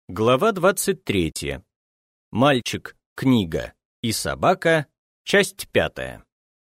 Глава 23. Мальчик, книга и собака. Часть 5.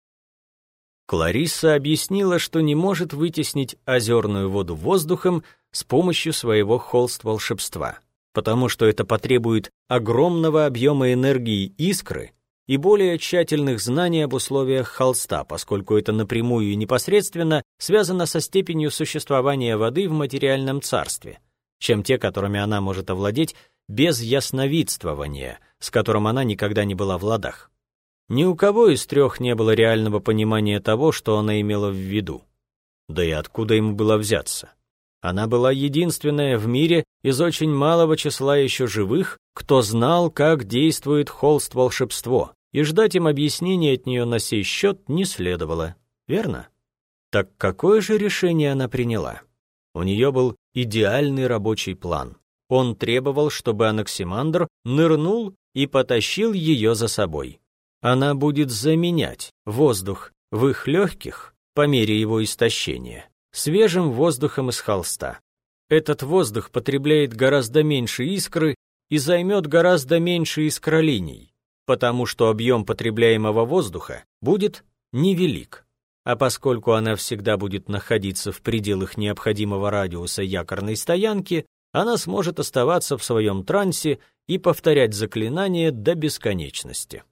Кларисса объяснила, что не может вытеснить озерную воду воздухом с помощью своего холст-волшебства, потому что это потребует огромного объема энергии искры и более тщательных знаний об условиях холста, поскольку это напрямую и непосредственно связано со степенью существования воды в материальном царстве, чем те, которыми она может овладеть без ясновидствования, с которым она никогда не была в ладах. Ни у кого из трех не было реального понимания того, что она имела в виду. Да и откуда ему было взяться? Она была единственная в мире из очень малого числа еще живых, кто знал, как действует холст-волшебство, и ждать им объяснения от нее на сей счет не следовало, верно? Так какое же решение она приняла? У нее был идеальный рабочий план. Он требовал, чтобы Анаксимандр нырнул и потащил ее за собой. Она будет заменять воздух в их легких, по мере его истощения, свежим воздухом из холста. Этот воздух потребляет гораздо меньше искры и займет гораздо меньше искролиний, потому что объем потребляемого воздуха будет невелик. А поскольку она всегда будет находиться в пределах необходимого радиуса якорной стоянки, она сможет оставаться в своем трансе и повторять заклинание до бесконечности.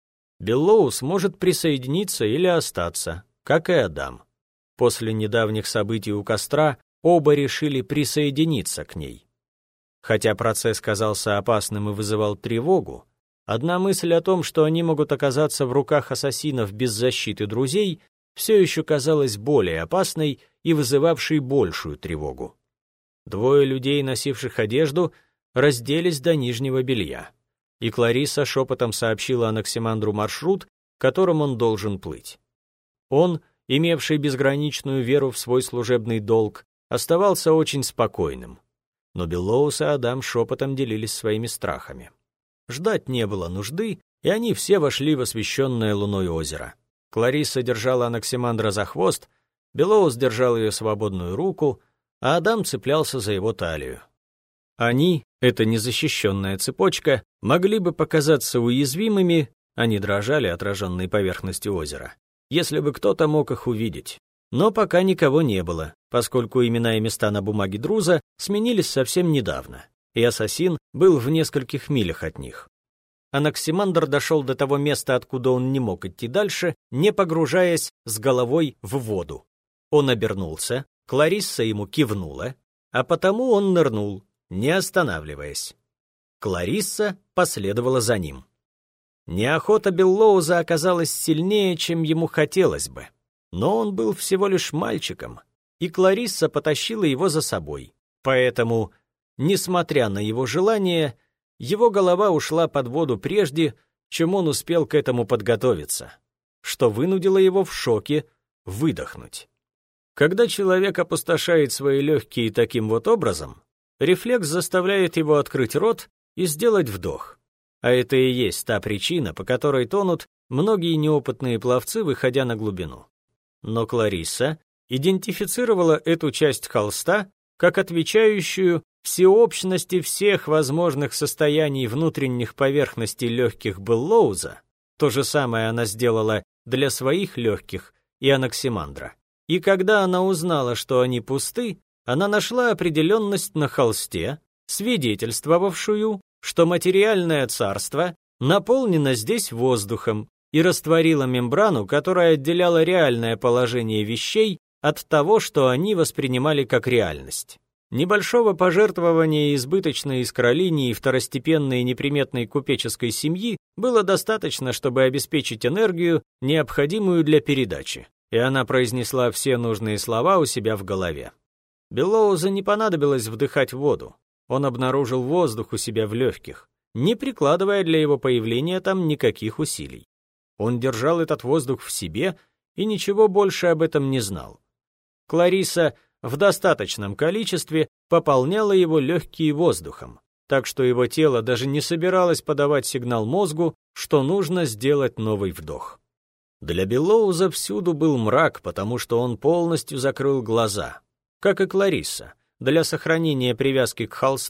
Беллоу сможет присоединиться или остаться, как и Адам. После недавних событий у костра оба решили присоединиться к ней. Хотя процесс казался опасным и вызывал тревогу, одна мысль о том, что они могут оказаться в руках ассасинов без защиты друзей, все еще казалась более опасной и вызывавшей большую тревогу. Двое людей, носивших одежду, разделись до нижнего белья, и Кларисса шепотом сообщила Анаксимандру маршрут, которым он должен плыть. Он, имевший безграничную веру в свой служебный долг, оставался очень спокойным, но Беллоус и Адам шепотом делились своими страхами. Ждать не было нужды, и они все вошли в освещенное луной озеро. Кларисса держала Анаксимандра за хвост, Беллоус держал ее свободную руку, а Адам цеплялся за его талию. Они, эта незащищенная цепочка, могли бы показаться уязвимыми, они дрожали отраженной поверхностью озера, если бы кто-то мог их увидеть. Но пока никого не было, поскольку имена и места на бумаге Друза сменились совсем недавно, и ассасин был в нескольких милях от них. Анаксимандр дошел до того места, откуда он не мог идти дальше, не погружаясь с головой в воду. Он обернулся, Кларисса ему кивнула, а потому он нырнул, не останавливаясь. Кларисса последовала за ним. Неохота Беллоуза оказалась сильнее, чем ему хотелось бы, но он был всего лишь мальчиком, и Кларисса потащила его за собой. Поэтому, несмотря на его желание, его голова ушла под воду прежде, чем он успел к этому подготовиться, что вынудило его в шоке выдохнуть. Когда человек опустошает свои легкие таким вот образом, рефлекс заставляет его открыть рот и сделать вдох. А это и есть та причина, по которой тонут многие неопытные пловцы, выходя на глубину. Но Кларисса идентифицировала эту часть холста как отвечающую всеобщности всех возможных состояний внутренних поверхностей легких Беллоуза. То же самое она сделала для своих легких и Анаксимандра. И когда она узнала, что они пусты, она нашла определенность на холсте, свидетельствовавшую, что материальное царство наполнено здесь воздухом, и растворила мембрану, которая отделяла реальное положение вещей от того, что они воспринимали как реальность. Небольшого пожертвования избыточной искролинии второстепенной неприметной купеческой семьи было достаточно, чтобы обеспечить энергию, необходимую для передачи, и она произнесла все нужные слова у себя в голове. Беллоузу не понадобилось вдыхать воду, он обнаружил воздух у себя в легких, не прикладывая для его появления там никаких усилий. Он держал этот воздух в себе и ничего больше об этом не знал. Кларисса в достаточном количестве пополняла его легкие воздухом, так что его тело даже не собиралось подавать сигнал мозгу, что нужно сделать новый вдох. Для Беллоуза всюду был мрак, потому что он полностью закрыл глаза. Как и Кларисса, для сохранения привязки к холсту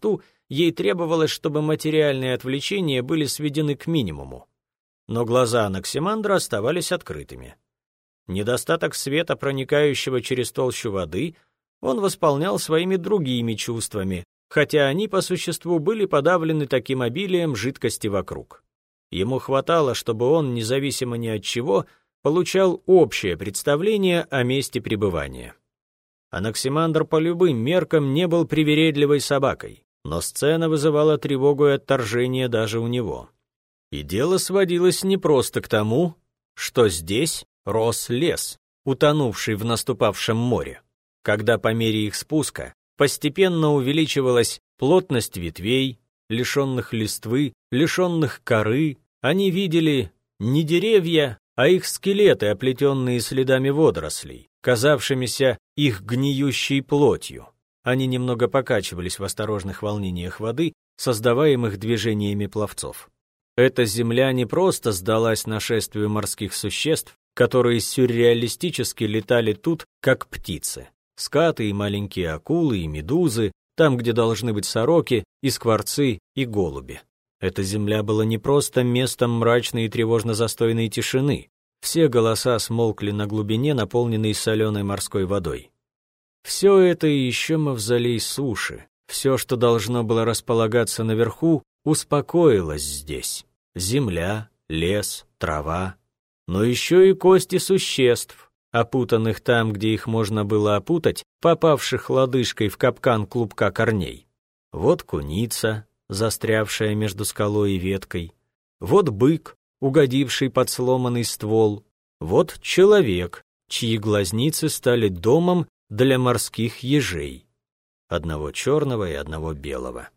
ей требовалось, чтобы материальные отвлечения были сведены к минимуму. Но глаза Анаксимандра оставались открытыми. Недостаток света, проникающего через толщу воды, он восполнял своими другими чувствами, хотя они по существу были подавлены таким обилием жидкости вокруг. Ему хватало, чтобы он, независимо ни от чего, получал общее представление о месте пребывания. Анаксимандр по любым меркам не был привередливой собакой, но сцена вызывала тревогу и отторжение даже у него. И дело сводилось не просто к тому, что здесь рос лес, утонувший в наступавшем море. Когда по мере их спуска постепенно увеличивалась плотность ветвей, лишенных листвы, лишенных коры, они видели не деревья, а их скелеты, оплетенные следами водорослей, казавшимися их гниющей плотью. Они немного покачивались в осторожных волнениях воды, создаваемых движениями пловцов. Эта земля не просто сдалась нашествию морских существ, которые сюрреалистически летали тут, как птицы. Скаты и маленькие акулы, и медузы, там, где должны быть сороки, и скворцы, и голуби. Эта земля была не просто местом мрачной и тревожно-застойной тишины. Все голоса смолкли на глубине, наполненной соленой морской водой. Все это и еще мавзолей суши, все, что должно было располагаться наверху, успокоилось здесь. Земля, лес, трава, но еще и кости существ, опутанных там, где их можно было опутать, попавших лодыжкой в капкан клубка корней. Вот куница, застрявшая между скалой и веткой, вот бык, угодивший под сломанный ствол, вот человек, чьи глазницы стали домом для морских ежей, одного черного и одного белого.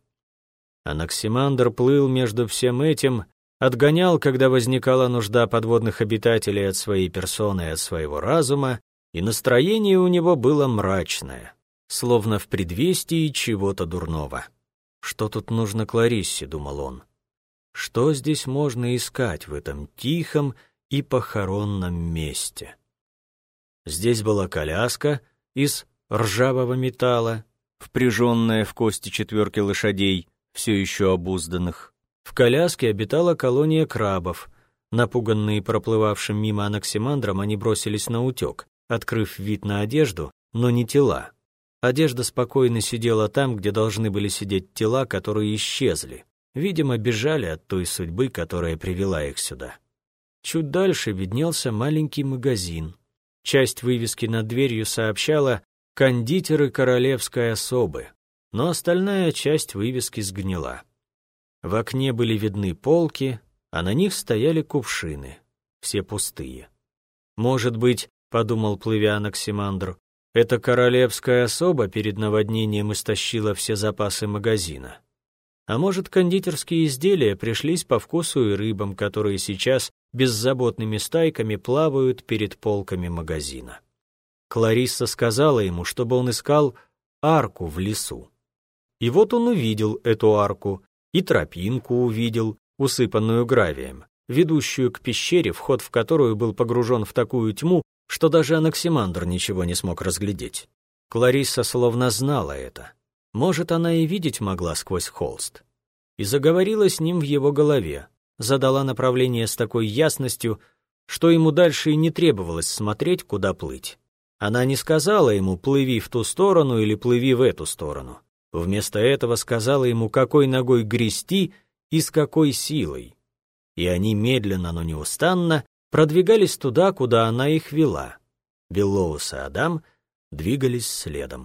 Анаксимандр плыл между всем этим, отгонял, когда возникала нужда подводных обитателей от своей персоны и от своего разума, и настроение у него было мрачное, словно в предвестии чего-то дурного. «Что тут нужно Клариссе?» — думал он. «Что здесь можно искать в этом тихом и похоронном месте?» Здесь была коляска из ржавого металла, впряженная в кости 4 лошадей, все еще обузданных. В коляске обитала колония крабов. Напуганные проплывавшим мимо Анаксимандром, они бросились на утек, открыв вид на одежду, но не тела. Одежда спокойно сидела там, где должны были сидеть тела, которые исчезли. Видимо, бежали от той судьбы, которая привела их сюда. Чуть дальше виднелся маленький магазин. Часть вывески над дверью сообщала «Кондитеры королевской особы», но остальная часть вывески сгнила. В окне были видны полки, а на них стояли кувшины, все пустые. «Может быть, — подумал, плывя Анаксимандр, — эта королевская особа перед наводнением истощила все запасы магазина. А может, кондитерские изделия пришлись по вкусу и рыбам, которые сейчас беззаботными стайками плавают перед полками магазина. Кларисса сказала ему, чтобы он искал арку в лесу. И вот он увидел эту арку, и тропинку увидел, усыпанную гравием, ведущую к пещере, вход в которую был погружен в такую тьму, что даже Анаксимандр ничего не смог разглядеть. Кларисса словно знала это. Может, она и видеть могла сквозь холст. И заговорила с ним в его голове, задала направление с такой ясностью, что ему дальше и не требовалось смотреть, куда плыть. Она не сказала ему «плыви в ту сторону» или «плыви в эту сторону». Вместо этого сказала ему, какой ногой грести и с какой силой. И они медленно, но неустанно продвигались туда, куда она их вела. Беллоус и Адам двигались следом.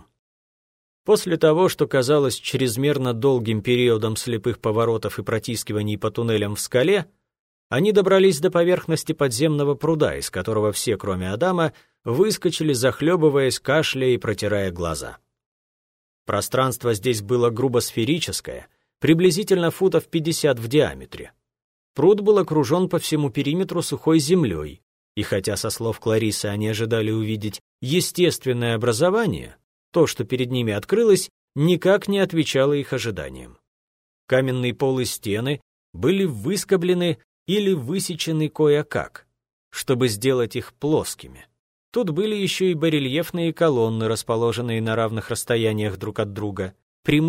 После того, что казалось чрезмерно долгим периодом слепых поворотов и протискиваний по туннелям в скале, они добрались до поверхности подземного пруда, из которого все, кроме Адама, выскочили, захлебываясь, кашляя и протирая глаза. Пространство здесь было грубо сферическое, приблизительно футов 50 в диаметре. Пруд был окружен по всему периметру сухой землей, и хотя, со слов Клариссы, они ожидали увидеть естественное образование, то, что перед ними открылось, никак не отвечало их ожиданиям. Каменные полы стены были выскоблены или высечены кое-как, чтобы сделать их плоскими. Тут были еще и барельефные колонны, расположенные на равных расстояниях друг от друга, прямые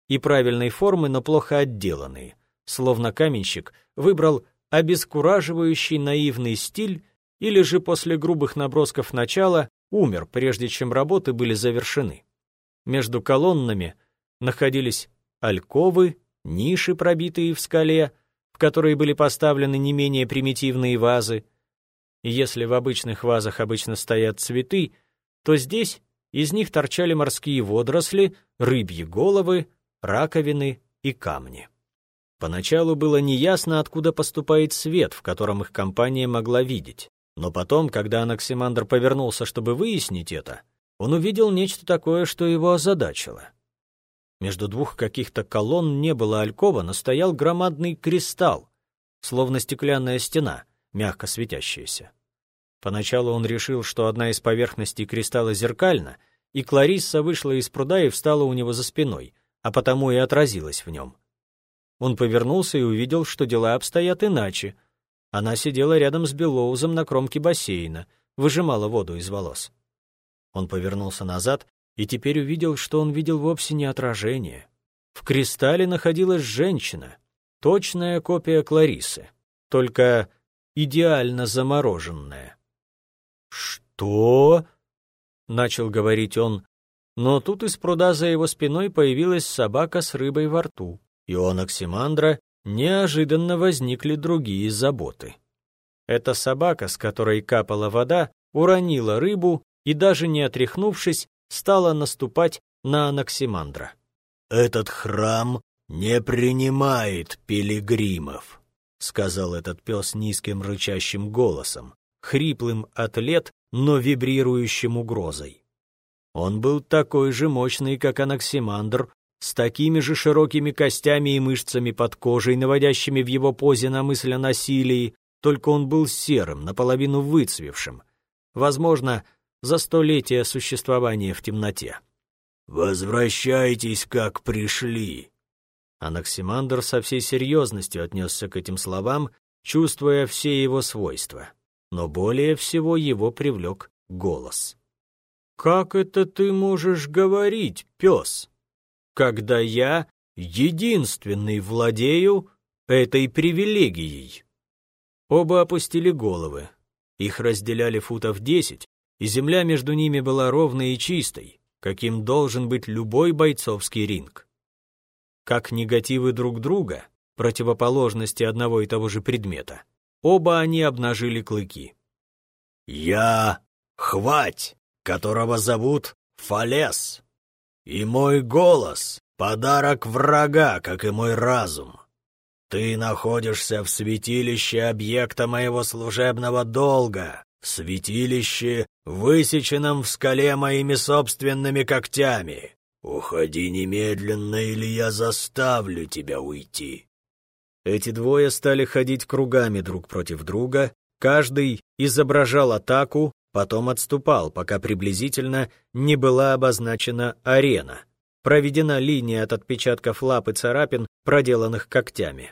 и правильной формы, но плохо отделанные, словно каменщик выбрал обескураживающий наивный стиль или же после грубых набросков начала умер, прежде чем работы были завершены. Между колоннами находились альковы, ниши, пробитые в скале, в которые были поставлены не менее примитивные вазы. И если в обычных вазах обычно стоят цветы, то здесь из них торчали морские водоросли, рыбьи головы, раковины и камни. Поначалу было неясно, откуда поступает свет, в котором их компания могла видеть. Но потом, когда Анаксимандр повернулся, чтобы выяснить это, он увидел нечто такое, что его озадачило. Между двух каких-то колонн не было алькова, но стоял громадный кристалл, словно стеклянная стена, мягко светящаяся. Поначалу он решил, что одна из поверхностей кристалла зеркальна, и Кларисса вышла из пруда и встала у него за спиной, а потому и отразилась в нем. Он повернулся и увидел, что дела обстоят иначе. Она сидела рядом с Белоузом на кромке бассейна, выжимала воду из волос. Он повернулся назад и теперь увидел, что он видел вовсе не отражение. В кристалле находилась женщина, точная копия Клариссы, только идеально замороженная. «Что?» — начал говорить он, но тут из пруда за его спиной появилась собака с рыбой во рту, и у Анаксимандра неожиданно возникли другие заботы. Эта собака, с которой капала вода, уронила рыбу и, даже не отряхнувшись, стала наступать на Анаксимандра. «Этот храм не принимает пилигримов», — сказал этот пес низким рычащим голосом, хриплым от лет, но вибрирующим угрозой. Он был такой же мощный, как Анаксимандр, с такими же широкими костями и мышцами под кожей, наводящими в его позе на мысль о насилии, только он был серым, наполовину выцвевшим, возможно, за столетия существования в темноте. «Возвращайтесь, как пришли». Анаксимандр со всей серьезностью отнесся к этим словам, чувствуя все его свойства, но более всего его привлек голос. «Как это ты можешь говорить, пес, когда я единственный владею этой привилегией?» Оба опустили головы. Их разделяли футов 10, и земля между ними была ровной и чистой, каким должен быть любой бойцовский ринг. Как негативы друг друга, противоположности одного и того же предмета, оба они обнажили клыки. «Я Хвать, которого зовут Фалес, и мой голос — подарок врага, как и мой разум. Ты находишься в святилище объекта моего служебного долга, в святилище, высеченном в скале моими собственными когтями. Уходи немедленно, или я заставлю тебя уйти». Эти двое стали ходить кругами друг против друга, каждый изображал атаку, потом отступал, пока приблизительно не была обозначена арена, проведена линия от отпечатков лап и царапин, проделанных когтями.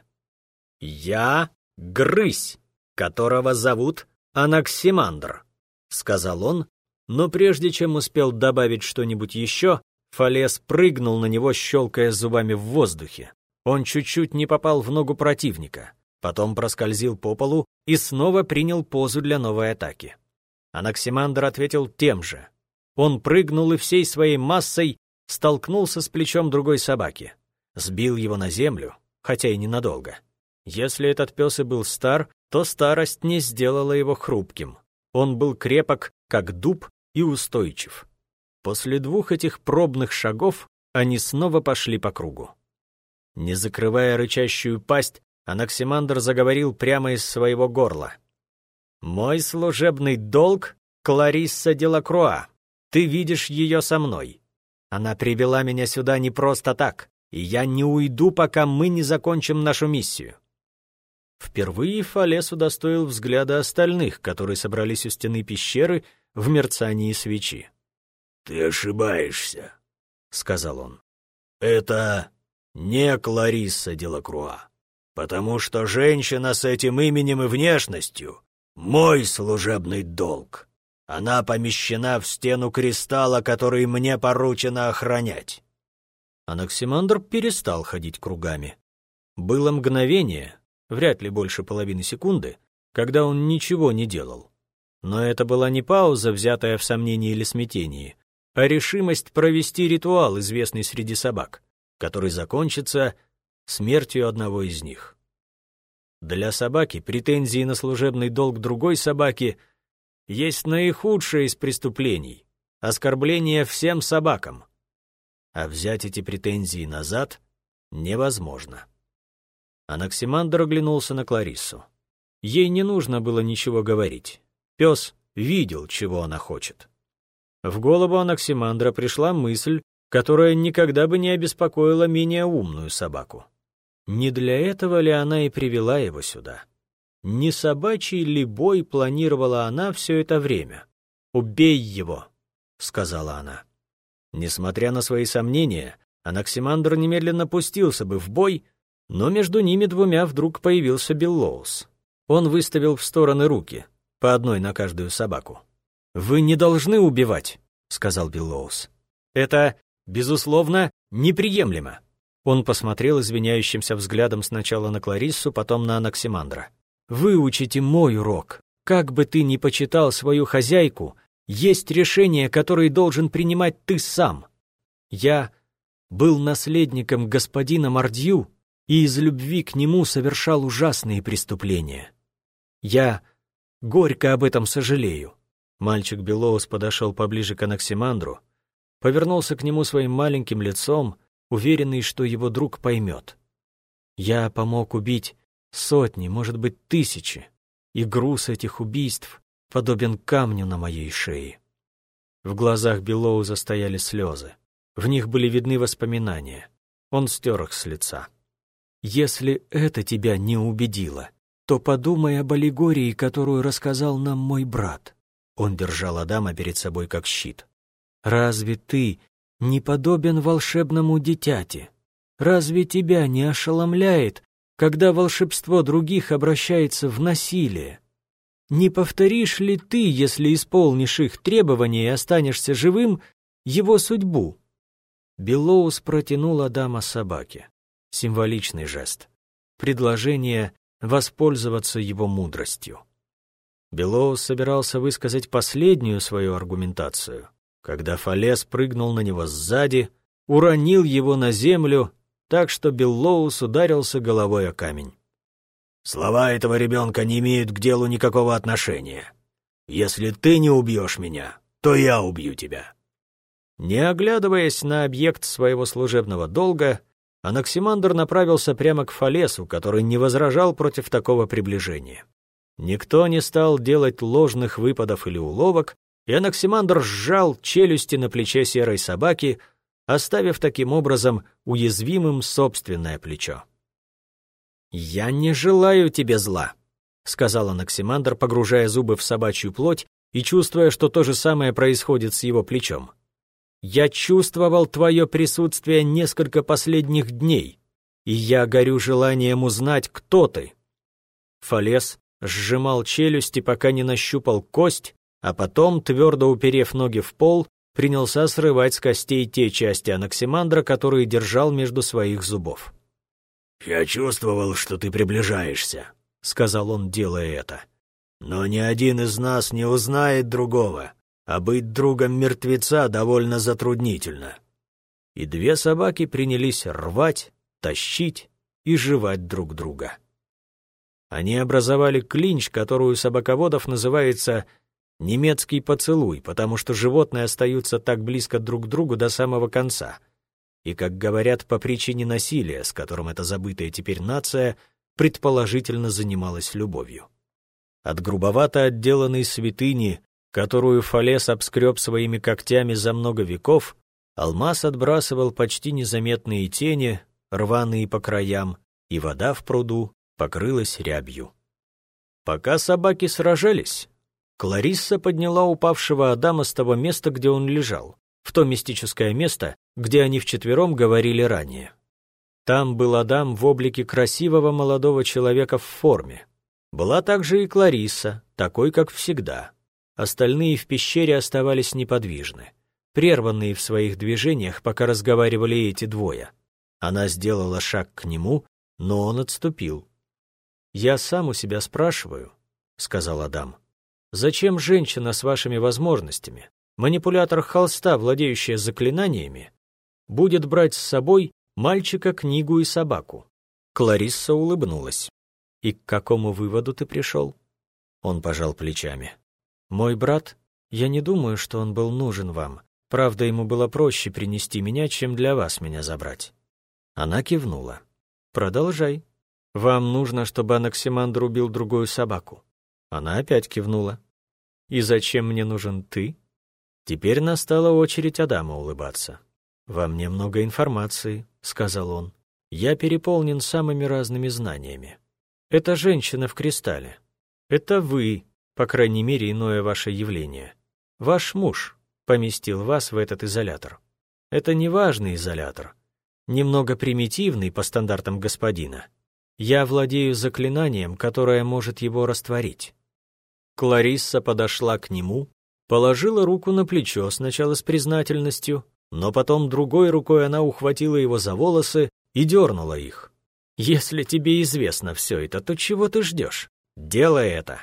«Я Грызь, которого зовут Анаксимандр», — сказал он, но прежде чем успел добавить что-нибудь еще, Фалес прыгнул на него, щелкая зубами в воздухе. Он чуть-чуть не попал в ногу противника, потом проскользил по полу и снова принял позу для новой атаки. Анаксимандр ответил тем же. Он прыгнул и всей своей массой столкнулся с плечом другой собаки, сбил его на землю, хотя и ненадолго. Если этот пес и был стар, то старость не сделала его хрупким. Он был крепок, как дуб, и устойчив. После двух этих пробных шагов они снова пошли по кругу. Не закрывая рычащую пасть, Анаксимандр заговорил прямо из своего горла. «Мой служебный долг — Кларисса де Лакруа. Ты видишь ее со мной. Она привела меня сюда не просто так, и я не уйду, пока мы не закончим нашу миссию». Впервые Фалес удостоил взгляда остальных, которые собрались у стены пещеры в мерцании свечи. «Ты ошибаешься», — сказал он. «Это не Кларисса де Лакруа, потому что женщина с этим именем и внешностью — мой служебный долг. Она помещена в стену кристалла, который мне поручено охранять». Анаксимандр перестал ходить кругами. Было мгновение, вряд ли больше половины секунды, когда он ничего не делал. Но это была не пауза, взятая в сомнении или смятении, а решимость провести ритуал, известный среди собак, который закончится смертью одного из них. Для собаки претензии на служебный долг другой собаки есть наихудшее из преступлений, оскорбление всем собакам. А взять эти претензии назад невозможно. Анаксимандр оглянулся на Клариссу. Ей не нужно было ничего говорить. Пес видел, чего она хочет. В голову Анаксимандра пришла мысль, которая никогда бы не обеспокоила менее умную собаку. Не для этого ли она и привела его сюда? Не собачий ли бой планировала она все это время? «Убей его», — сказала она. Несмотря на свои сомнения, Анаксимандр немедленно пустился бы в бой, но между ними двумя вдруг появился Беллоус. Он выставил в стороны руки, по одной на каждую собаку. «Вы не должны убивать», — сказал Беллоус. «Это, безусловно, неприемлемо». Он посмотрел извиняющимся взглядом сначала на Клариссу, потом на Анаксимандра. «Выучите мой урок. Как бы ты ни почитал свою хозяйку, есть решения, которые должен принимать ты сам. Я был наследником господина Мордью и из любви к нему совершал ужасные преступления. Я горько об этом сожалею». Мальчик Беллоус подошел поближе к Анаксимандру, повернулся к нему своим маленьким лицом, уверенный, что его друг поймет. «Я помог убить сотни, может быть, тысячи, и груз этих убийств подобен камню на моей шее». В глазах Беллоуза стояли слезы. В них были видны воспоминания. Он стер их с лица. «Если это тебя не убедило, то подумай об аллегории, которую рассказал нам мой брат». Он держал Адама перед собой как щит. «Разве ты не подобен волшебному дитяти? Разве тебя не ошеломляет, когда волшебство других обращается в насилие? Не повторишь ли ты, если исполнишь их требования и останешься живым, его судьбу?» Беллоус протянул Адама собаке. Символичный жест. Предложение воспользоваться его мудростью. Беллоус собирался высказать последнюю свою аргументацию, когда Фалес прыгнул на него сзади, уронил его на землю, так что Беллоус ударился головой о камень. «Слова этого ребенка не имеют к делу никакого отношения. Если ты не убьешь меня, то я убью тебя». Не оглядываясь на объект своего служебного долга, Анаксимандр направился прямо к Фалесу, который не возражал против такого приближения. Никто не стал делать ложных выпадов или уловок, и Анаксимандр сжал челюсти на плече серой собаки, оставив таким образом уязвимым собственное плечо. «Я не желаю тебе зла», — сказал Анаксимандр, погружая зубы в собачью плоть и чувствуя, что то же самое происходит с его плечом. «Я чувствовал твое присутствие несколько последних дней, и я горю желанием узнать, кто ты». Фалес сжимал челюсти, пока не нащупал кость, а потом, твердо уперев ноги в пол, принялся срывать с костей те части Анаксимандра, которые держал между своих зубов. «Я чувствовал, что ты приближаешься», — сказал он, делая это. «Но ни один из нас не узнает другого, а быть другом мертвеца довольно затруднительно». И две собаки принялись рвать, тащить и жевать друг друга. Они образовали клинч, который у собаководов называется «немецкий поцелуй», потому что животные остаются так близко друг к другу до самого конца. И, как говорят, по причине насилия, с которым эта забытая теперь нация предположительно занималась любовью. От грубовато отделанной святыни, которую Фалес обскреб своими когтями за много веков, алмаз отбрасывал почти незаметные тени, рваные по краям, и вода в пруду покрылась рябью. Пока собаки сражались, Кларисса подняла упавшего Адама с того места, где он лежал, в то мистическое место, где они вчетвером говорили ранее. Там был Адам в облике красивого молодого человека в форме. Была также и Кларисса, такой, как всегда. Остальные в пещере оставались неподвижны. прерванные в своих движениях, пока разговаривали эти двое. Она сделала шаг к нему, но он отступил. «Я сам у себя спрашиваю», — сказал Адам. «Зачем женщина с вашими возможностями, манипулятор холста, владеющая заклинаниями, будет брать с собой мальчика, книгу и собаку?» Кларисса улыбнулась. «И к какому выводу ты пришел?» Он пожал плечами. «Мой брат, я не думаю, что он был нужен вам. Правда, ему было проще принести меня, чем для вас меня забрать». Она кивнула. «Продолжай. Вам нужно, чтобы Анаксимандр убил другую собаку». Она опять кивнула. «И зачем мне нужен ты?» Теперь настала очередь Адама улыбаться. «Во мне много информации», — сказал он. «Я переполнен самыми разными знаниями. Это женщина в кристалле. Это вы, по крайней мере, иное ваше явление. Ваш муж поместил вас в этот изолятор. Это не важный изолятор, немного примитивный по стандартам господина. Я владею заклинанием, которое может его растворить». Кларисса подошла к нему, положила руку на плечо сначала с признательностью, но потом другой рукой она ухватила его за волосы и дернула их. «Если тебе известно все это, то чего ты ждешь? Делай это!»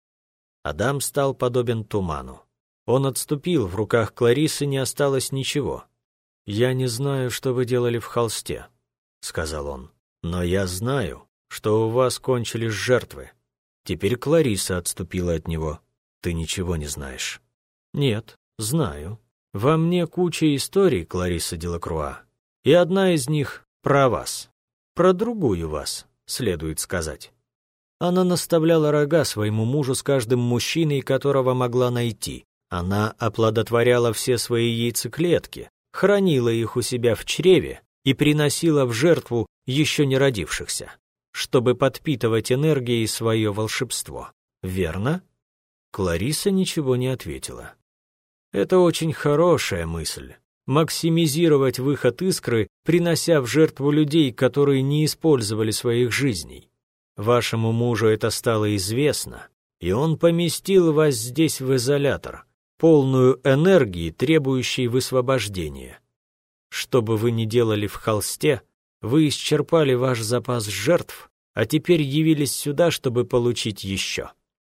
Адам стал подобен туману. Он отступил, в руках Клариссы не осталось ничего. «Я не знаю, что вы делали в холсте», — сказал он. «Но я знаю, что у вас кончились жертвы». Теперь Кларисса отступила от него. «Ты ничего не знаешь». «Нет, знаю. Во мне куча историй, Кларисса Делакруа, и одна из них про вас. Про другую вас, следует сказать». Она наставляла рога своему мужу с каждым мужчиной, которого могла найти. Она оплодотворяла все свои яйцеклетки, хранила их у себя в чреве и приносила в жертву еще не родившихся, чтобы подпитывать энергией свое волшебство. Верно? Кларисса ничего не ответила. Это очень хорошая мысль. Максимизировать выход искры, принося в жертву людей, которые не использовали своих жизней. Вашему мужу это стало известно, и он поместил вас здесь в изолятор, полную энергии, требующей высвобождения. Что бы вы ни делали в холсте, вы исчерпали ваш запас жертв, а теперь явились сюда, чтобы получить еще.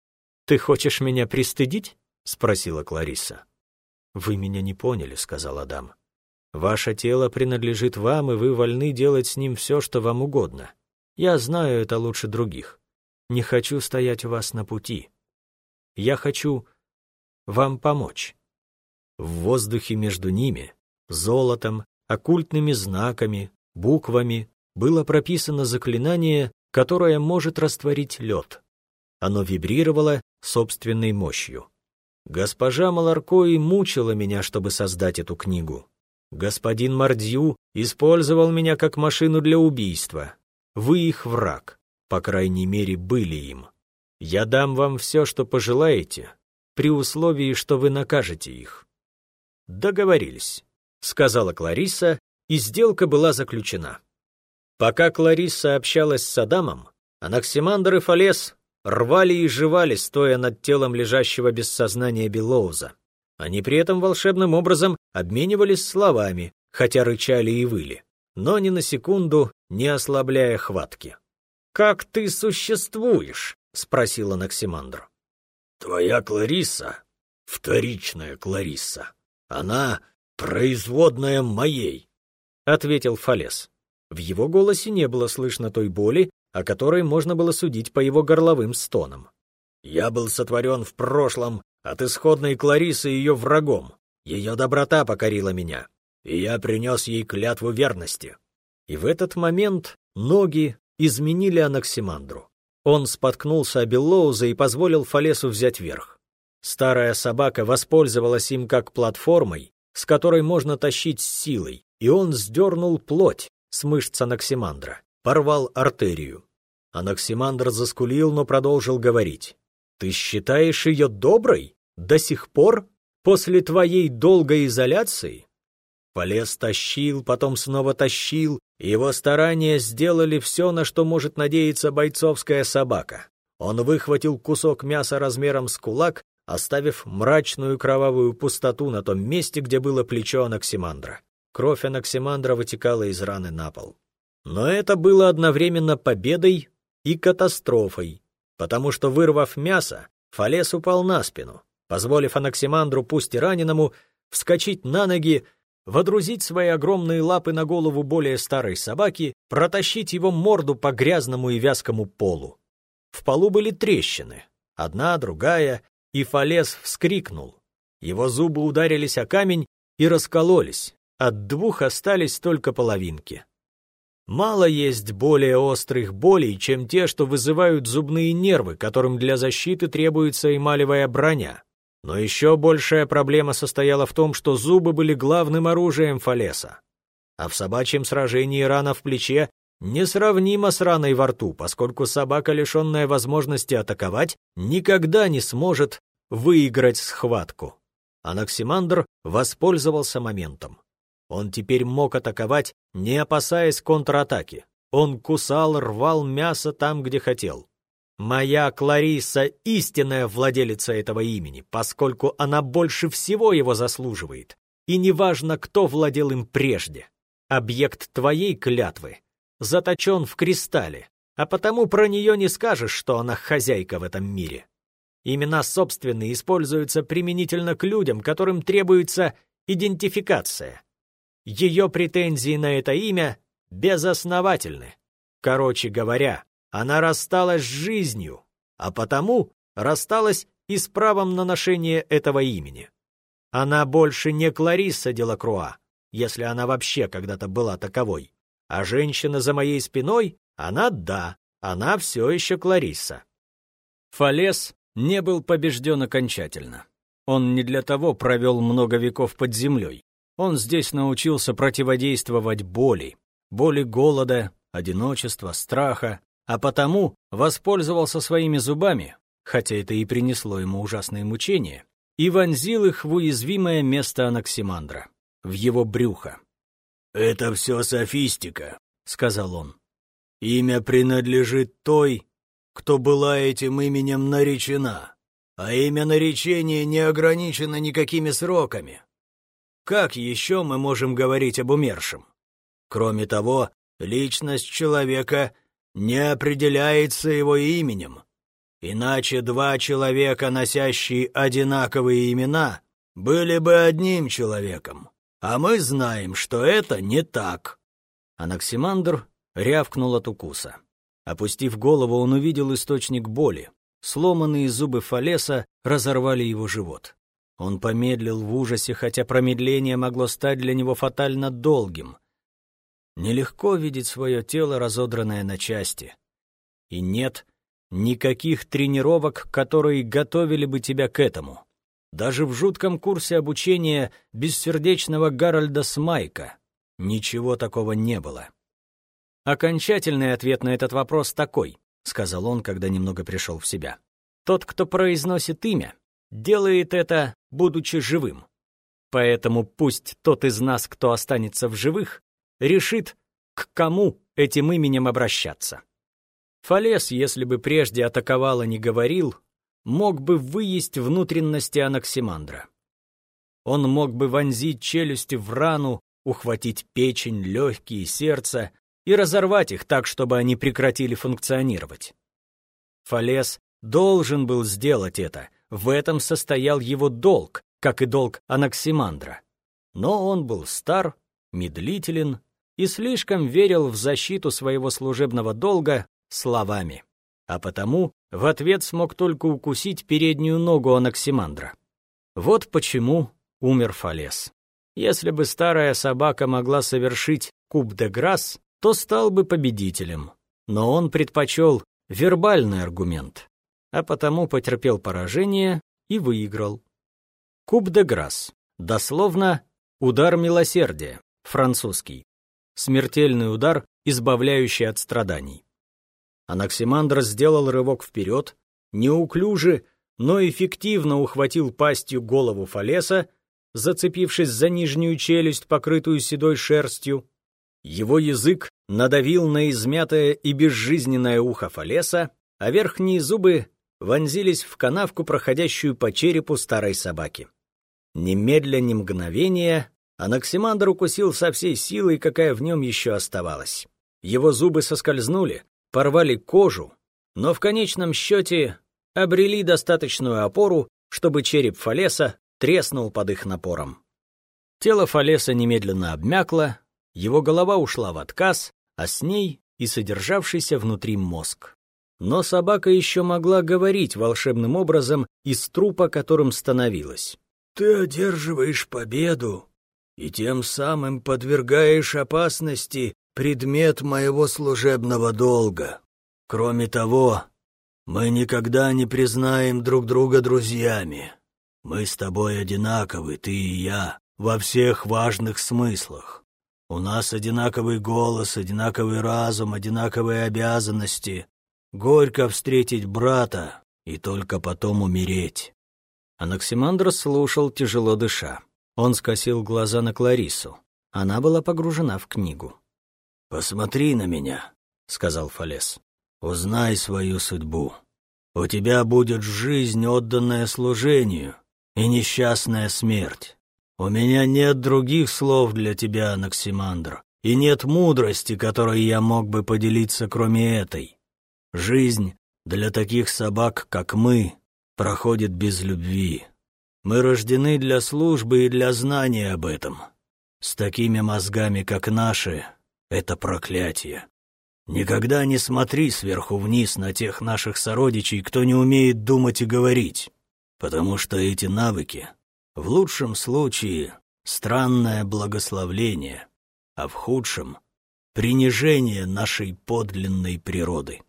«Ты хочешь меня пристыдить?» — спросила Кларисса. «Вы меня не поняли», — сказал Адам. «Ваше тело принадлежит вам, и вы вольны делать с ним все, что вам угодно. Я знаю это лучше других. Не хочу стоять у вас на пути. Я хочу вам помочь». В воздухе между ними, золотом, оккультными знаками, буквами было прописано заклинание, которое может растворить лед. Оно вибрировало собственной мощью. Госпожа Маларкои мучила меня, чтобы создать эту книгу. Господин Мардью использовал меня как машину для убийства. Вы их враг, по крайней мере, были им. Я дам вам все, что пожелаете, при условии, что вы накажете их». «Договорились», — сказала Кларисса, и сделка была заключена. Пока Кларисса общалась с Адамом, Анаксимандр и Фалес рвали и жевали, стоя над телом лежащего без сознания Беллоуза. Они при этом волшебным образом обменивались словами, хотя рычали и выли, но ни на секунду не ослабляя хватки. «Как ты существуешь?» — спросил Анаксимандр. «Твоя Кларисса — вторичная Кларисса. Она производная моей», — ответил Фалес. В его голосе не было слышно той боли, о которой можно было судить по его горловым стонам. «Я был сотворен в прошлом от исходной Клариссы ее врагом. Ее доброта покорила меня, и я принес ей клятву верности». И в этот момент ноги изменили Анаксимандру. Он споткнулся о Беллоуза и позволил Фалесу взять верх. Старая собака воспользовалась им как платформой, с которой можно тащить с силой, и он сдернул плоть с мышц Анаксимандра, порвал артерию. Анаксимандр заскулил, но продолжил говорить. «Ты считаешь ее доброй? До сих пор? После твоей долгой изоляции?» Фалес тащил, потом снова тащил, и его старания сделали все, на что может надеяться бойцовская собака. Он выхватил кусок мяса размером с кулак, оставив мрачную кровавую пустоту на том месте, где было плечо Анаксимандра. Кровь Анаксимандра вытекала из раны на пол. Но это было одновременно победой и катастрофой, потому что, вырвав мясо, Фалес упал на спину, позволив Анаксимандру, пусть и раненому, вскочить на ноги, водрузить свои огромные лапы на голову более старой собаки, протащить его морду по грязному и вязкому полу. В полу были трещины, одна, другая, и Фалес вскрикнул. Его зубы ударились о камень и раскололись, от двух остались только половинки. Мало есть более острых болей, чем те, что вызывают зубные нервы, которым для защиты требуется эмалевая броня. Но еще большая проблема состояла в том, что зубы были главным оружием Фалеса. А в собачьем сражении рана в плече несравнима с раной во рту, поскольку собака, лишенная возможности атаковать, никогда не сможет выиграть схватку. Анаксимандр воспользовался моментом. Он теперь мог атаковать, не опасаясь контратаки. Он кусал, рвал мясо там, где хотел. Моя Кларисса — истинная владелица этого имени, поскольку она больше всего его заслуживает. И неважно, кто владел им прежде. Объект твоей клятвы заточен в кристалле, а потому про нее не скажешь, что она хозяйка в этом мире. Имена собственные используются применительно к людям, которым требуется идентификация. Ее претензии на это имя безосновательны. Короче говоря, она рассталась с жизнью, а потому рассталась и с правом на ношение этого имени. Она больше не Кларисса Делакруа, если она вообще когда-то была таковой. А женщина за моей спиной, она все еще Кларисса. Фалес не был побежден окончательно. Он не для того провел много веков под землей. Он здесь научился противодействовать боли голода, одиночества, страха, а потому воспользовался своими зубами, хотя это и принесло ему ужасные мучения, и вонзил их в уязвимое место Анаксимандра, в его брюхо. «Это все софистика», — сказал он. «Имя принадлежит той, кто была этим именем наречена, а имя наречения не ограничено никакими сроками. Как еще мы можем говорить об умершем? Кроме того, личность человека не определяется его именем, иначе два человека, носящие одинаковые имена, были бы одним человеком, а мы знаем, что это не так». Анаксимандр рявкнул от укуса. Опустив голову, он увидел источник боли. Сломанные зубы Фалеса разорвали его живот. Он помедлил в ужасе, хотя промедление могло стать для него фатально долгим. Нелегко видеть свое тело, разодранное на части. И нет никаких тренировок, которые готовили бы тебя к этому. Даже в жутком курсе обучения бессердечного Гарольда Смайка ничего такого не было. «Окончательный ответ на этот вопрос такой», — сказал он, когда немного пришел в себя. «Тот, кто произносит имя, делает это, будучи живым. Поэтому пусть тот из нас, кто останется в живых, решит, к кому этим именем обращаться». Фалес, если бы прежде атаковал и не говорил, мог бы выесть внутренности Анаксимандра. Он мог бы вонзить челюсти в рану, ухватить печень, легкие, сердце и разорвать их так, чтобы они прекратили функционировать. Фалес должен был сделать это, в этом состоял его долг, как и долг Анаксимандра. Но он был стар, медлителен и слишком верил в защиту своего служебного долга словами, а потому в ответ смог только укусить переднюю ногу Анаксимандра. Вот почему умер Фалес. Если бы старая собака могла совершить куб де грас, то стал бы победителем. Но он предпочел вербальный аргумент, а потому потерпел поражение и выиграл. Куб де грас, дословно «удар милосердия», французский. Смертельный удар, избавляющий от страданий. Анаксимандр сделал рывок вперед, неуклюже, но эффективно ухватил пастью голову Фалеса, зацепившись за нижнюю челюсть, покрытую седой шерстью. Его язык надавил на измятое и безжизненное ухо Фалеса, а верхние зубы вонзились в канавку, проходящую по черепу старой собаки. Немедля ни мгновения Анаксимандр укусил со всей силой, какая в нем еще оставалась. Его зубы соскользнули, порвали кожу, но в конечном счете обрели достаточную опору, чтобы череп Фалеса треснул под их напором. Тело Фалеса немедленно обмякло, его голова ушла в отказ, а с ней и содержавшийся внутри мозг. Но собака еще могла говорить волшебным образом из трупа, которым становилась. «Ты одерживаешь победу и тем самым подвергаешь опасности предмет моего служебного долга. Кроме того, мы никогда не признаем друг друга друзьями. Мы с тобой одинаковы, ты и я, во всех важных смыслах. У нас одинаковый голос, одинаковый разум, одинаковые обязанности. Горько встретить брата и только потом умереть». Анаксимандр слушал, тяжело дыша. Он скосил глаза на Клариссу. Она была погружена в книгу. «Посмотри на меня», — сказал Фалес. «Узнай свою судьбу. У тебя будет жизнь, отданная служению, и несчастная смерть. У меня нет других слов для тебя, Анаксимандр, и нет мудрости, которой я мог бы поделиться, кроме этой. Жизнь для таких собак, как мы, проходит без любви. Мы рождены для службы и для знания об этом. С такими мозгами, как наши, это проклятие. Никогда не смотри сверху вниз на тех наших сородичей, кто не умеет думать и говорить, потому что эти навыки, в лучшем случае, странное благословление, а в худшем — принижение нашей подлинной природы».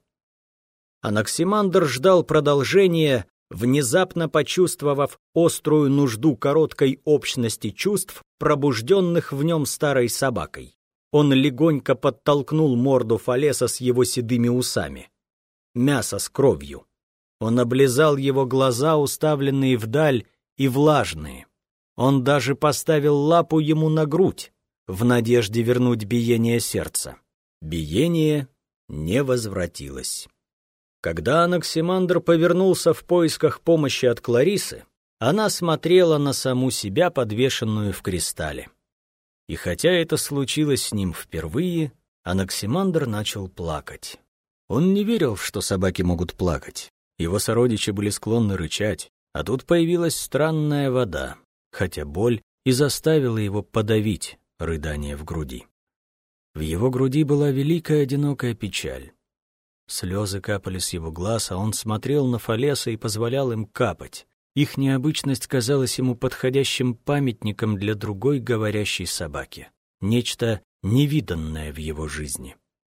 Анаксимандр ждал продолжения, внезапно почувствовав острую нужду короткой общности чувств, пробужденных в нем старой собакой. Он легонько подтолкнул морду Фалеса с его седыми усами. Мясо с кровью. Он облизал его глаза, уставленные вдаль и влажные. Он даже поставил лапу ему на грудь, в надежде вернуть биение сердца. Биение не возвратилось. Когда Анаксимандр повернулся в поисках помощи от Клариссы, она смотрела на саму себя, подвешенную в кристалле. И хотя это случилось с ним впервые, Анаксимандр начал плакать. Он не верил, что собаки могут плакать. Его сородичи были склонны рычать, а тут появилась странная вода, хотя боль и заставила его подавить рыдание в груди. В его груди была великая одинокая печаль. Слезы капали с его глаз, а он смотрел на Фалеса и позволял им капать. Их необычность казалась ему подходящим памятником для другой говорящей собаки. Нечто невиданное в его жизни.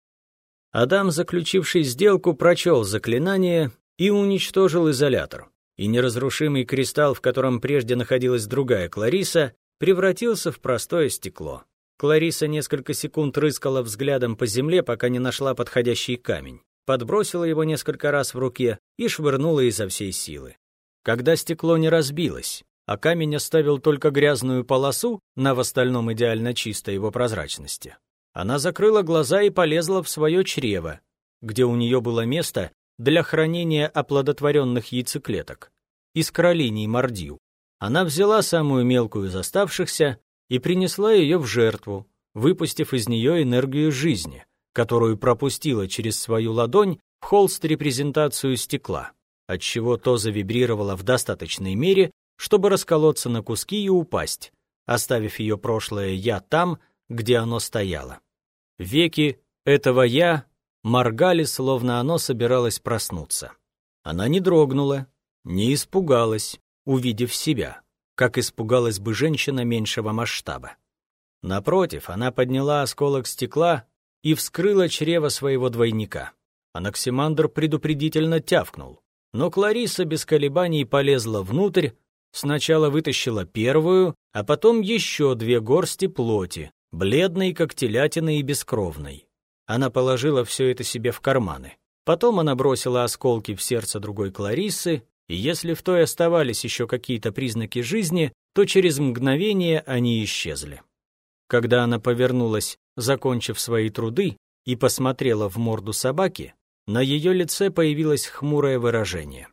Адам, заключивший сделку, прочел заклинание и уничтожил изолятор. И неразрушимый кристалл, в котором прежде находилась другая Кларисса, превратился в простое стекло. Кларисса несколько секунд рыскала взглядом по земле, пока не нашла подходящий камень. Подбросила его несколько раз в руке и швырнула изо всей силы. Когда стекло не разбилось, а камень оставил только грязную полосу на в остальном идеально чистой его прозрачности, она закрыла глаза и полезла в свое чрево, где у нее было место для хранения оплодотворенных яйцеклеток, из кролиний мордью. Она взяла самую мелкую из оставшихся и принесла ее в жертву, выпустив из нее энергию жизни, которую пропустила через свою ладонь в холст репрезентацию стекла, отчего то завибрировало в достаточной мере, чтобы расколоться на куски и упасть, оставив ее прошлое «я» там, где оно стояло. Веки этого «я» моргали, словно оно собиралось проснуться. Она не дрогнула, не испугалась, увидев себя, как испугалась бы женщина меньшего масштаба. Напротив, она подняла осколок стекла и вскрыла чрево своего двойника. Анаксимандр предупредительно тявкнул, но Кларисса без колебаний полезла внутрь, сначала вытащила первую, а потом еще 2 горсти плоти, бледной, как телятина, и бескровной. Она положила все это себе в карманы. Потом она бросила осколки в сердце другой Клариссы, и если в той оставались еще какие-то признаки жизни, то через мгновение они исчезли. Когда она повернулась, закончив свои труды, и посмотрела в морду собаки, на ее лице появилось хмурое выражение.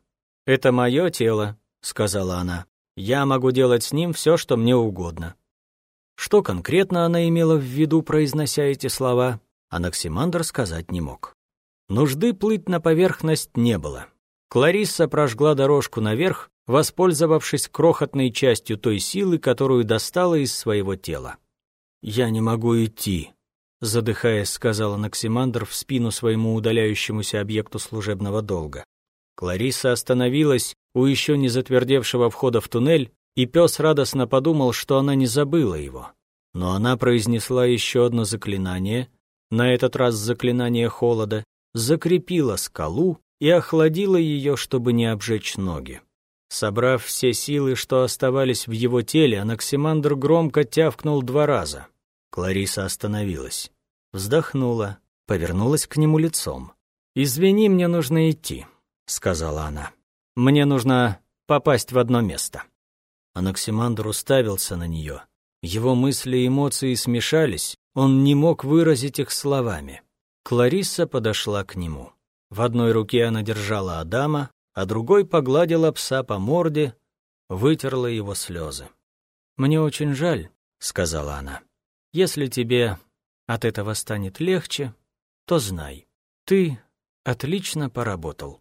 «Это мое тело», — сказала она. «Я могу делать с ним все, что мне угодно». Что конкретно она имела в виду, произнося эти слова, Анаксимандр сказать не мог. Нужды плыть на поверхность не было. Кларисса прожгла дорожку наверх, воспользовавшись крохотной частью той силы, которую достала из своего тела. «Я не могу идти», — задыхаясь, сказал Анаксимандр в спину своему удаляющемуся объекту служебного долга. Кларисса остановилась у еще не затвердевшего входа в туннель, и пес радостно подумал, что она не забыла его. Но она произнесла еще одно заклинание, на этот раз заклинание холода, закрепила скалу и охладила ее, чтобы не обжечь ноги. Собрав все силы, что оставались в его теле, Анаксимандр громко тявкнул 2 раза. Кларисса остановилась, вздохнула, повернулась к нему лицом. «Извини, мне нужно идти», — сказала она. «Мне нужно попасть в одно место». Анаксимандр уставился на нее. Его мысли и эмоции смешались, он не мог выразить их словами. Кларисса подошла к нему. В одной руке она держала Адама, а другой погладила пса по морде, вытерла его слезы. «Мне очень жаль», — сказала она. «Если тебе от этого станет легче, то знай, ты отлично поработал».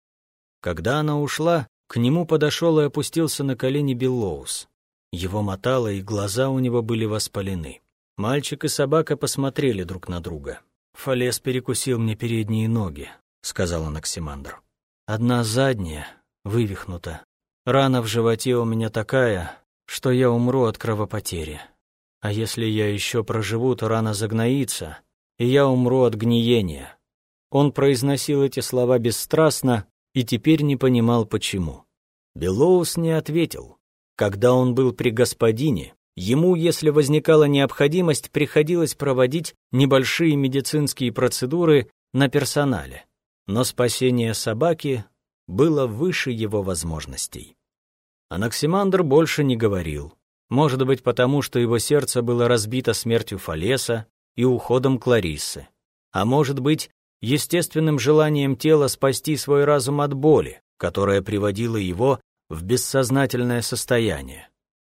Когда она ушла, к нему подошел и опустился на колени Беллоус. Его мотало, и глаза у него были воспалены. Мальчик и собака посмотрели друг на друга. «Фалес перекусил мне передние ноги», — сказал Анаксимандр. «Одна задняя, вывихнута. Рана в животе у меня такая, что я умру от кровопотери. А если я еще проживу, то рана загноится, и я умру от гниения». Он произносил эти слова бесстрастно и теперь не понимал, почему. Беллоус не ответил. Когда он был при господине, ему, если возникала необходимость, приходилось проводить небольшие медицинские процедуры на персонале. Но спасение собаки было выше его возможностей. Анаксимандр больше не говорил. Может быть, потому что его сердце было разбито смертью Фалеса и уходом Клариссы. А может быть, естественным желанием тела спасти свой разум от боли, которая приводила его в бессознательное состояние.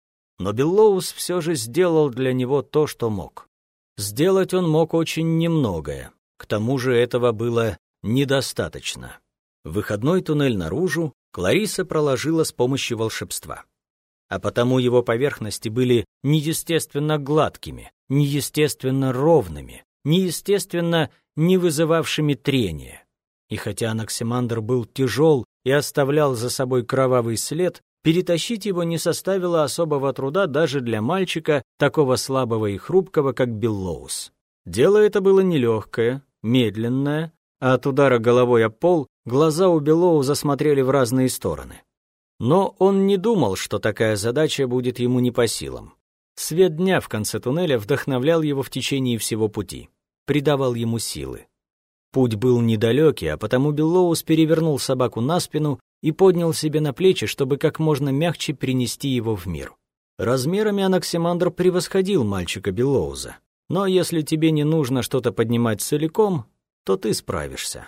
Но Беллоус все же сделал для него то, что мог. Сделать он мог очень немногое, к тому же этого было недостаточно. Выходной туннель наружу Кларисса проложила с помощью волшебства. А потому его поверхности были неестественно гладкими, неестественно ровными, неестественно не вызывавшими трения. И хотя Анаксимандр был тяжел и оставлял за собой кровавый след, перетащить его не составило особого труда даже для мальчика, такого слабого и хрупкого, как Беллоус. Дело это было нелегкое, медленное, а от удара головой об пол глаза у Беллоуза смотрели в разные стороны. Но он не думал, что такая задача будет ему не по силам. Свет дня в конце туннеля вдохновлял его в течение всего пути, придавал ему силы. Путь был недалекий, а потому Беллоус перевернул собаку на спину и поднял себе на плечи, чтобы как можно мягче принести его в мир. Размерами Анаксимандр превосходил мальчика Беллоуза. Но если тебе не нужно что-то поднимать целиком, то ты справишься.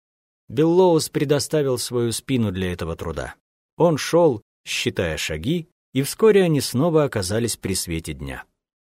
Беллоус предоставил свою спину для этого труда. Он шел, считая шаги, и вскоре они снова оказались при свете дня.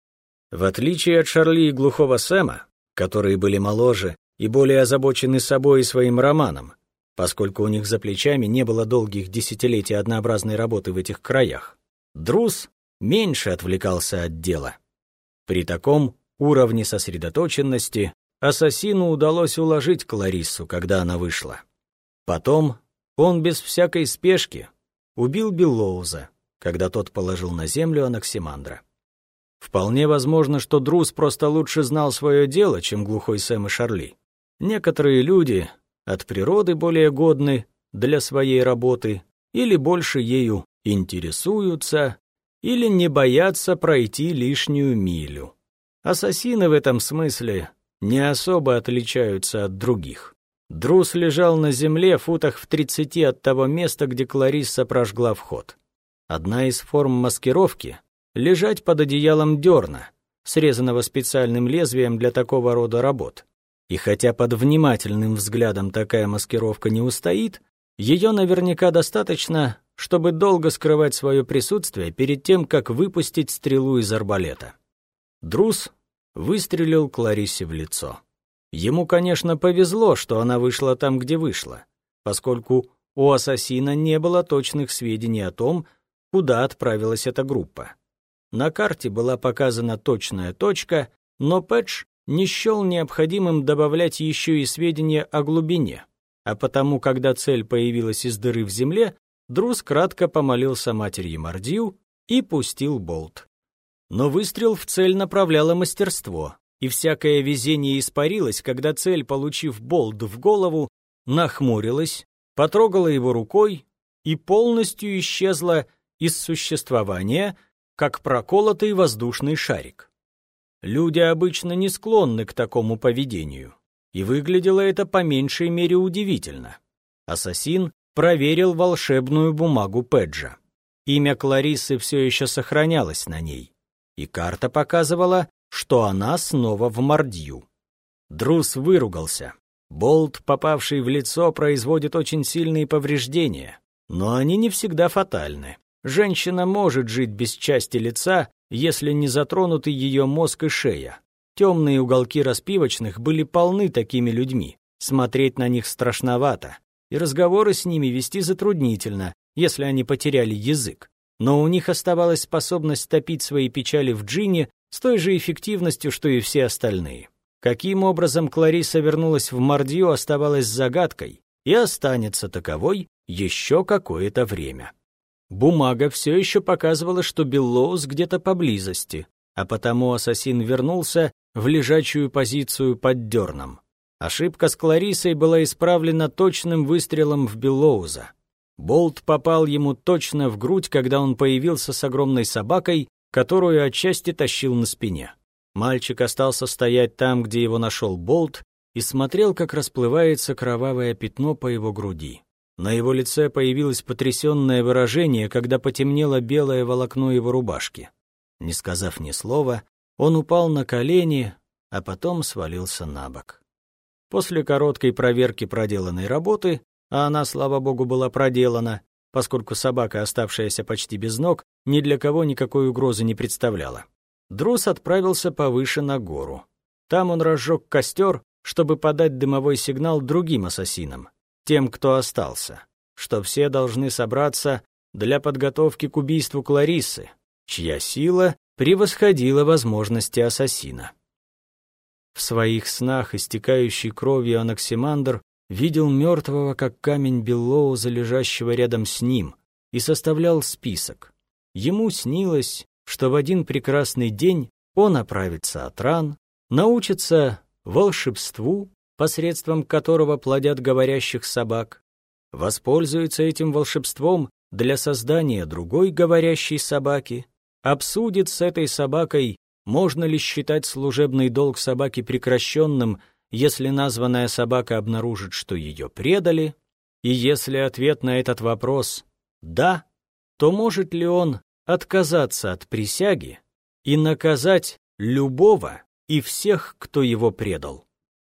В отличие от Шарли и глухого Сэма, которые были моложе и более озабочены собой и своим романом, поскольку у них за плечами не было долгих десятилетий однообразной работы в этих краях, Друз меньше отвлекался от дела. При таком уровне сосредоточенности ассасину удалось уложить Клариссу, когда она вышла. Потом он без всякой спешки убил Беллоуза, когда тот положил на землю Анаксимандра. Вполне возможно, что Друз просто лучше знал свое дело, чем глухой Сэм и Шарли. Некоторые люди от природы более годны для своей работы или больше ею интересуются, или не боятся пройти лишнюю милю. Ассасины в этом смысле не особо отличаются от других. Друз лежал на земле футах в 30 от того места, где Кларисса прожгла вход. Одна из форм маскировки — лежать под одеялом дерна, срезанного специальным лезвием для такого рода работ. И хотя под внимательным взглядом такая маскировка не устоит, Ее наверняка достаточно, чтобы долго скрывать свое присутствие перед тем, как выпустить стрелу из арбалета. Друз выстрелил Клариссе в лицо. Ему, конечно, повезло, что она вышла там, где вышла, поскольку у ассасина не было точных сведений о том, куда отправилась эта группа. На карте была показана точная точка, но Пэтч не счел необходимым добавлять еще и сведения о глубине, а потому, когда цель появилась из дыры в земле, Друз кратко помолился матери Мардью и пустил болт. Но выстрел в цель направляло мастерство, и всякое везение испарилось, когда цель, получив болт в голову, нахмурилась, потрогала его рукой и полностью исчезла из существования, как проколотый воздушный шарик. Люди обычно не склонны к такому поведению, и выглядело это по меньшей мере удивительно. Ассасин проверил волшебную бумагу Пэджа. Имя Клариссы все еще сохранялось на ней, и карта показывала, что она снова в Мардью. Друз выругался. Болт, попавший в лицо, производит очень сильные повреждения, но они не всегда фатальны. Женщина может жить без части лица, если не затронуты ее мозг и шея. Темные уголки распивочных были полны такими людьми. Смотреть на них страшновато, и разговоры с ними вести затруднительно, если они потеряли язык. Но у них оставалась способность топить свои печали в джине с той же эффективностью, что и все остальные. Каким образом Кларисса вернулась в Мардью, оставалось загадкой и останется таковой еще какое-то время. Бумага все еще показывала, что Беллоус где-то поблизости, а потому ассасин вернулся в лежачую позицию под дерном. Ошибка с Клариссой была исправлена точным выстрелом в Беллоуза. Болт попал ему точно в грудь, когда он появился с огромной собакой, которую отчасти тащил на спине. Мальчик остался стоять там, где его нашел болт, и смотрел, как расплывается кровавое пятно по его груди. На его лице появилось потрясенное выражение, когда потемнело белое волокно его рубашки. Не сказав ни слова, он упал на колени, а потом свалился на бок. После короткой проверки проделанной работы, а она, слава богу, была проделана, поскольку собака, оставшаяся почти без ног, ни для кого никакой угрозы не представляла, Друз отправился повыше на гору. Там он разжег костер, чтобы подать дымовой сигнал другим ассасинам, тем, кто остался, что все должны собраться для подготовки к убийству Клариссы, чья сила превосходила возможности ассасина. В своих снах, истекающий кровью, Анаксимандр видел мертвого, как камень Беллоуза, лежащего рядом с ним, и составлял список. Ему снилось, что в один прекрасный день он оправится от ран, научится волшебству, посредством которого плодят говорящих собак, воспользуется этим волшебством для создания другой говорящей собаки, обсудит с этой собакой, можно ли считать служебный долг собаки прекращенным, если названная собака обнаружит, что ее предали, и если ответ на этот вопрос «да», то может ли он отказаться от присяги и наказать любого и всех, кто его предал?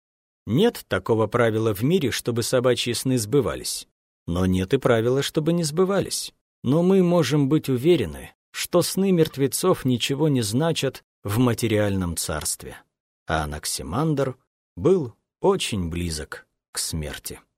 Нет такого правила в мире, чтобы собачьи сны сбывались. Но нет и правила, чтобы не сбывались. Но мы можем быть уверены, что сны мертвецов ничего не значат в материальном царстве. А Анаксимандр был очень близок к смерти.